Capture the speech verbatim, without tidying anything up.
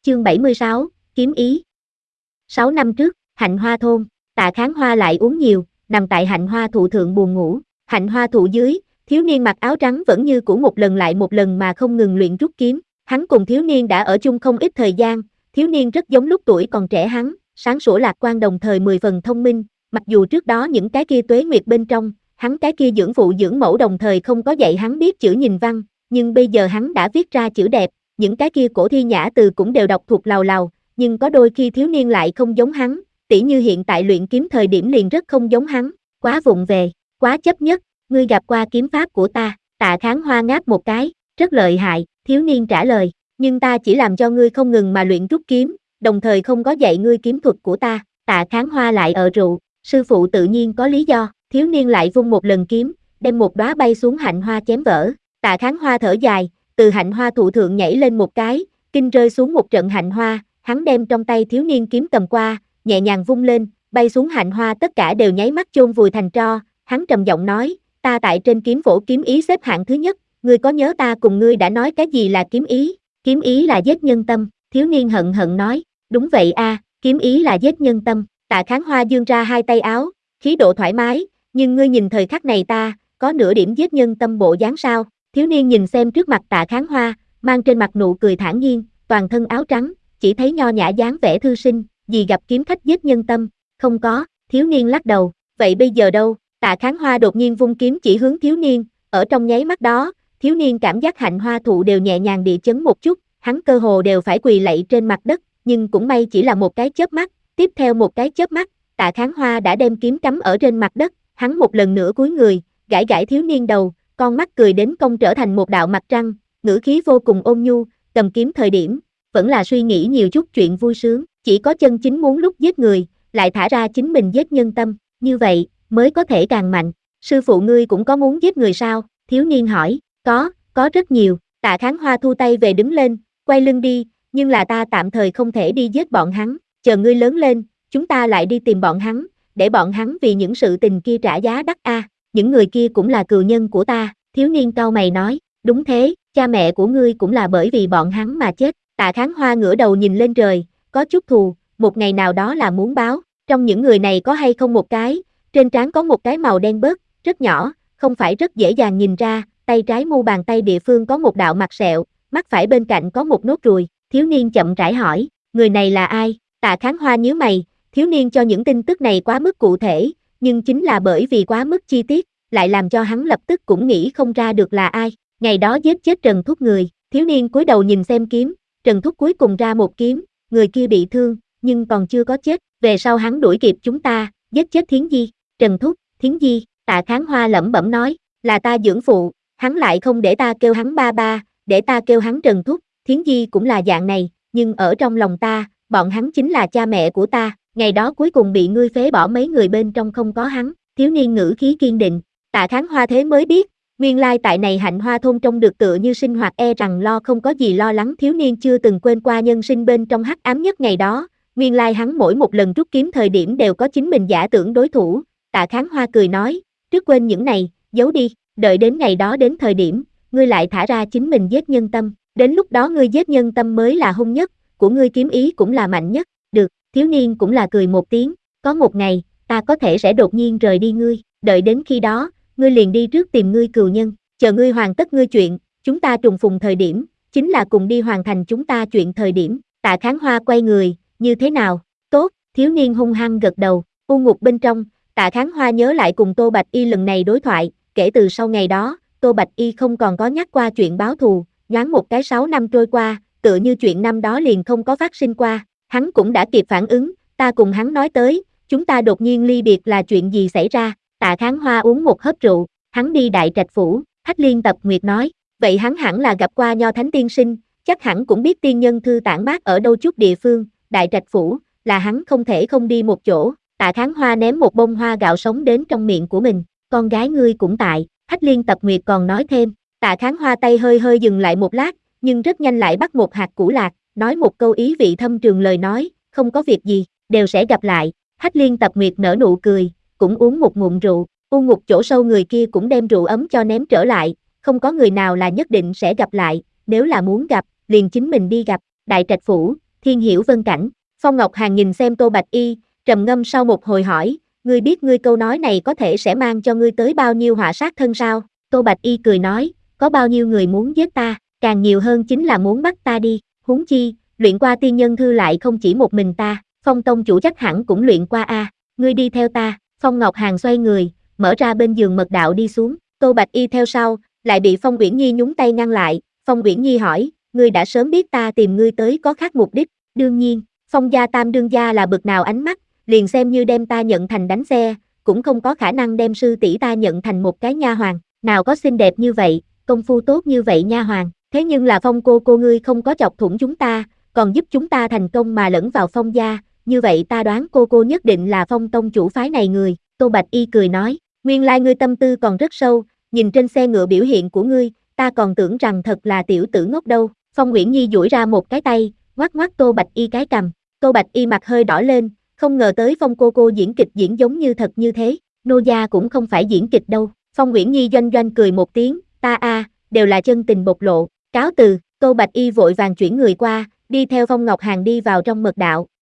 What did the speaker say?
chương bảy mươi sáu, kiếm ý. Sáu năm trước, hạnh hoa thôn, Tạ Kháng Hoa lại uống nhiều, nằm tại hạnh hoa thụ thượng buồn ngủ. Hạnh hoa thụ dưới, thiếu niên mặc áo trắng vẫn như cũ một lần lại một lần mà không ngừng luyện rút kiếm. Hắn cùng thiếu niên đã ở chung không ít thời gian, thiếu niên rất giống lúc tuổi còn trẻ hắn, sáng sủa lạc quan đồng thời mười phần thông minh, mặc dù trước đó những cái kia tuế nguyệt bên trong, hắn cái kia dưỡng phụ dưỡng mẫu đồng thời không có dạy hắn biết chữ nhìn văn, nhưng bây giờ hắn đã viết ra chữ đẹp, những cái kia cổ thi nhã từ cũng đều đọc thuộc lào lào, nhưng có đôi khi thiếu niên lại không giống hắn, tỉ như hiện tại luyện kiếm thời điểm liền rất không giống hắn, quá vụng về, quá chấp nhất, ngươi gặp qua kiếm pháp của ta, Tạ Kháng Hoa ngáp một cái, rất lợi hại, thiếu niên trả lời, nhưng ta chỉ làm cho ngươi không ngừng mà luyện rút kiếm, đồng thời không có dạy ngươi kiếm thuật của ta. Tạ Kháng Hoa lại ở rượu, sư phụ tự nhiên có lý do, thiếu niên lại vung một lần kiếm, đem một đóa bay xuống hạnh hoa chém vỡ. Tạ Kháng Hoa thở dài, từ hạnh hoa thụ thượng nhảy lên một cái, kinh rơi xuống một trận hạnh hoa, hắn đem trong tay thiếu niên kiếm cầm qua, nhẹ nhàng vung lên, bay xuống hạnh hoa tất cả đều nháy mắt chôn vùi thành tro, hắn trầm giọng nói, ta tại trên kiếm phổ kiếm ý xếp hạng thứ nhất, ngươi có nhớ ta cùng ngươi đã nói cái gì là kiếm ý? Kiếm ý là giết nhân tâm, thiếu niên hận hận nói, đúng vậy a, à, kiếm ý là giết nhân tâm. Tạ Kháng Hoa giương ra hai tay áo, khí độ thoải mái, nhưng ngươi nhìn thời khắc này ta, có nửa điểm giết nhân tâm bộ dáng sao? Thiếu niên nhìn xem trước mặt Tạ Kháng Hoa, mang trên mặt nụ cười thản nhiên, toàn thân áo trắng, chỉ thấy nho nhã dáng vẻ thư sinh, gì gặp kiếm khách giết nhân tâm, không có, thiếu niên lắc đầu, vậy bây giờ đâu? Tạ Kháng Hoa đột nhiên vung kiếm chỉ hướng thiếu niên, ở trong nháy mắt đó, thiếu niên cảm giác hạnh hoa thụ đều nhẹ nhàng địa chấn một chút, hắn cơ hồ đều phải quỳ lạy trên mặt đất, nhưng cũng may chỉ là một cái chớp mắt, tiếp theo một cái chớp mắt, Tạ Kháng Hoa đã đem kiếm cắm ở trên mặt đất, hắn một lần nữa cúi người, gãi gãi thiếu niên đầu, con mắt cười đến cong trở thành một đạo mặt trăng, ngữ khí vô cùng ôn nhu, cầm kiếm thời điểm, vẫn là suy nghĩ nhiều chút chuyện vui sướng, chỉ có chân chính muốn lúc giết người, lại thả ra chính mình giết nhân tâm, như vậy, mới có thể càng mạnh. Sư phụ ngươi cũng có muốn giết người sao? Thiếu niên hỏi, có, có rất nhiều. Tạ Kháng Hoa thu tay về đứng lên, quay lưng đi, nhưng là ta tạm thời không thể đi giết bọn hắn, chờ ngươi lớn lên, chúng ta lại đi tìm bọn hắn, để bọn hắn vì những sự tình kia trả giá đắt a. À, những người kia cũng là cừu nhân của ta, thiếu niên cau mày nói, đúng thế, cha mẹ của ngươi cũng là bởi vì bọn hắn mà chết. Tạ Kháng Hoa ngửa đầu nhìn lên trời, có chút thù, một ngày nào đó là muốn báo, trong những người này có hay không một cái, trên trán có một cái màu đen bớt, rất nhỏ, không phải rất dễ dàng nhìn ra, tay trái mu bàn tay địa phương có một đạo mặt sẹo, mắt phải bên cạnh có một nốt ruồi, thiếu niên chậm rãi hỏi, người này là ai? Tạ Kháng Hoa nhíu mày, thiếu niên cho những tin tức này quá mức cụ thể, nhưng chính là bởi vì quá mức chi tiết, lại làm cho hắn lập tức cũng nghĩ không ra được là ai. Ngày đó giết chết Trần Thúc người, thiếu niên cúi đầu nhìn xem kiếm, Trần Thúc cuối cùng ra một kiếm, người kia bị thương, nhưng còn chưa có chết, về sau hắn đuổi kịp chúng ta, giết chết Thiến Di. Trần Thúc, Thiến Di, Tạ Kháng Hoa lẩm bẩm nói, là ta dưỡng phụ, hắn lại không để ta kêu hắn ba ba, để ta kêu hắn Trần Thúc, Thiến Di cũng là dạng này, nhưng ở trong lòng ta, bọn hắn chính là cha mẹ của ta, ngày đó cuối cùng bị ngươi phế bỏ mấy người bên trong không có hắn, thiếu niên ngữ khí kiên định. Tạ Kháng Hoa thế mới biết, nguyên lai tại này hạnh hoa thôn trông được tựa như sinh hoạt e rằng lo không có gì lo lắng, thiếu niên chưa từng quên qua nhân sinh bên trong hắc ám nhất ngày đó, nguyên lai hắn mỗi một lần rút kiếm thời điểm đều có chính mình giả tưởng đối thủ. Tạ Kháng Hoa cười nói, trước quên những này, giấu đi, đợi đến ngày đó đến thời điểm, ngươi lại thả ra chính mình giết nhân tâm, đến lúc đó ngươi giết nhân tâm mới là hung nhất, của ngươi kiếm ý cũng là mạnh nhất, được, thiếu niên cũng là cười một tiếng, có một ngày, ta có thể sẽ đột nhiên rời đi ngươi, đợi đến khi đó, ngươi liền đi trước tìm ngươi cừu nhân, chờ ngươi hoàn tất ngươi chuyện, chúng ta trùng phùng thời điểm, chính là cùng đi hoàn thành chúng ta chuyện thời điểm. Tạ Kháng Hoa quay người, như thế nào, tốt, thiếu niên hung hăng gật đầu, u ngục bên trong, Tạ Kháng Hoa nhớ lại cùng Tô Bạch Y lần này đối thoại, kể từ sau ngày đó, Tô Bạch Y không còn có nhắc qua chuyện báo thù, nhoáng một cái sáu năm trôi qua, tựa như chuyện năm đó liền không có phát sinh qua, hắn cũng đã kịp phản ứng, ta cùng hắn nói tới, chúng ta đột nhiên ly biệt là chuyện gì xảy ra. Tạ Kháng Hoa uống một hớp rượu, hắn đi Đại Trạch Phủ, Hách Liên Tập Nguyệt nói, vậy hắn hẳn là gặp qua Nho Thánh Tiên Sinh, chắc hẳn cũng biết tiên nhân thư tản mát ở đâu chút địa phương, Đại Trạch Phủ, là hắn không thể không đi một chỗ. Tạ Kháng Hoa ném một bông hoa gạo sống đến trong miệng của mình, con gái ngươi cũng tại, Hách Liên Tập Nguyệt còn nói thêm. Tạ Kháng Hoa tay hơi hơi dừng lại một lát, nhưng rất nhanh lại bắt một hạt củ lạc, nói một câu ý vị thâm trường lời nói, không có việc gì, đều sẽ gặp lại. Hách Liên Tập Nguyệt nở nụ cười, cũng uống một ngụm rượu, u ngục chỗ sâu người kia cũng đem rượu ấm cho ném trở lại, không có người nào là nhất định sẽ gặp lại, nếu là muốn gặp, liền chính mình đi gặp. Đại Trạch Phủ, Thiên Hiểu Vân Cảnh. Phong Ngọc Hàn nhìn xem Tô Bạch Y, trầm ngâm sau một hồi hỏi, ngươi biết ngươi câu nói này có thể sẽ mang cho ngươi tới bao nhiêu họa sát thân sao? Tô Bạch Y cười nói, có bao nhiêu người muốn giết ta, càng nhiều hơn chính là muốn bắt ta đi, huống chi, luyện qua tiên nhân thư lại không chỉ một mình ta, Phong tông chủ chắc hẳn cũng luyện qua a, ngươi đi theo ta. Phong Ngọc Hàn xoay người, mở ra bên giường mật đạo đi xuống, Tô Bạch Y theo sau, lại bị Phong Uyển Nhi nhúng tay ngăn lại, Phong Uyển Nhi hỏi, ngươi đã sớm biết ta tìm ngươi tới có khác mục đích, đương nhiên, Phong gia tam đương gia là bực nào ánh mắt, liền xem như đem ta nhận thành đánh xe, cũng không có khả năng đem sư tỷ ta nhận thành một cái nha hoàn, nào có xinh đẹp như vậy, công phu tốt như vậy nha hoàn, thế nhưng là Phong cô cô ngươi không có chọc thủng chúng ta, còn giúp chúng ta thành công mà lẫn vào Phong gia, như vậy ta đoán cô cô nhất định là Phong tông chủ phái này người, Tô Bạch Y cười nói, nguyên lai ngươi tâm tư còn rất sâu, nhìn trên xe ngựa biểu hiện của ngươi, ta còn tưởng rằng thật là tiểu tử ngốc đâu. Phong Uyển Nhi duỗi ra một cái tay, ngoắc ngoắc Tô Bạch Y cái cằm, Tô Bạch Y mặt hơi đỏ lên, không ngờ tới Phong cô cô diễn kịch diễn giống như thật như thế, nô gia cũng không phải diễn kịch đâu. Phong Uyển Nhi doanh doanh cười một tiếng, ta a, đều là chân tình bộc lộ, cáo từ. Tô Bạch Y vội vàng chuyển người qua, đi theo Phong Ngọc Hàn đi vào trong mật đạo,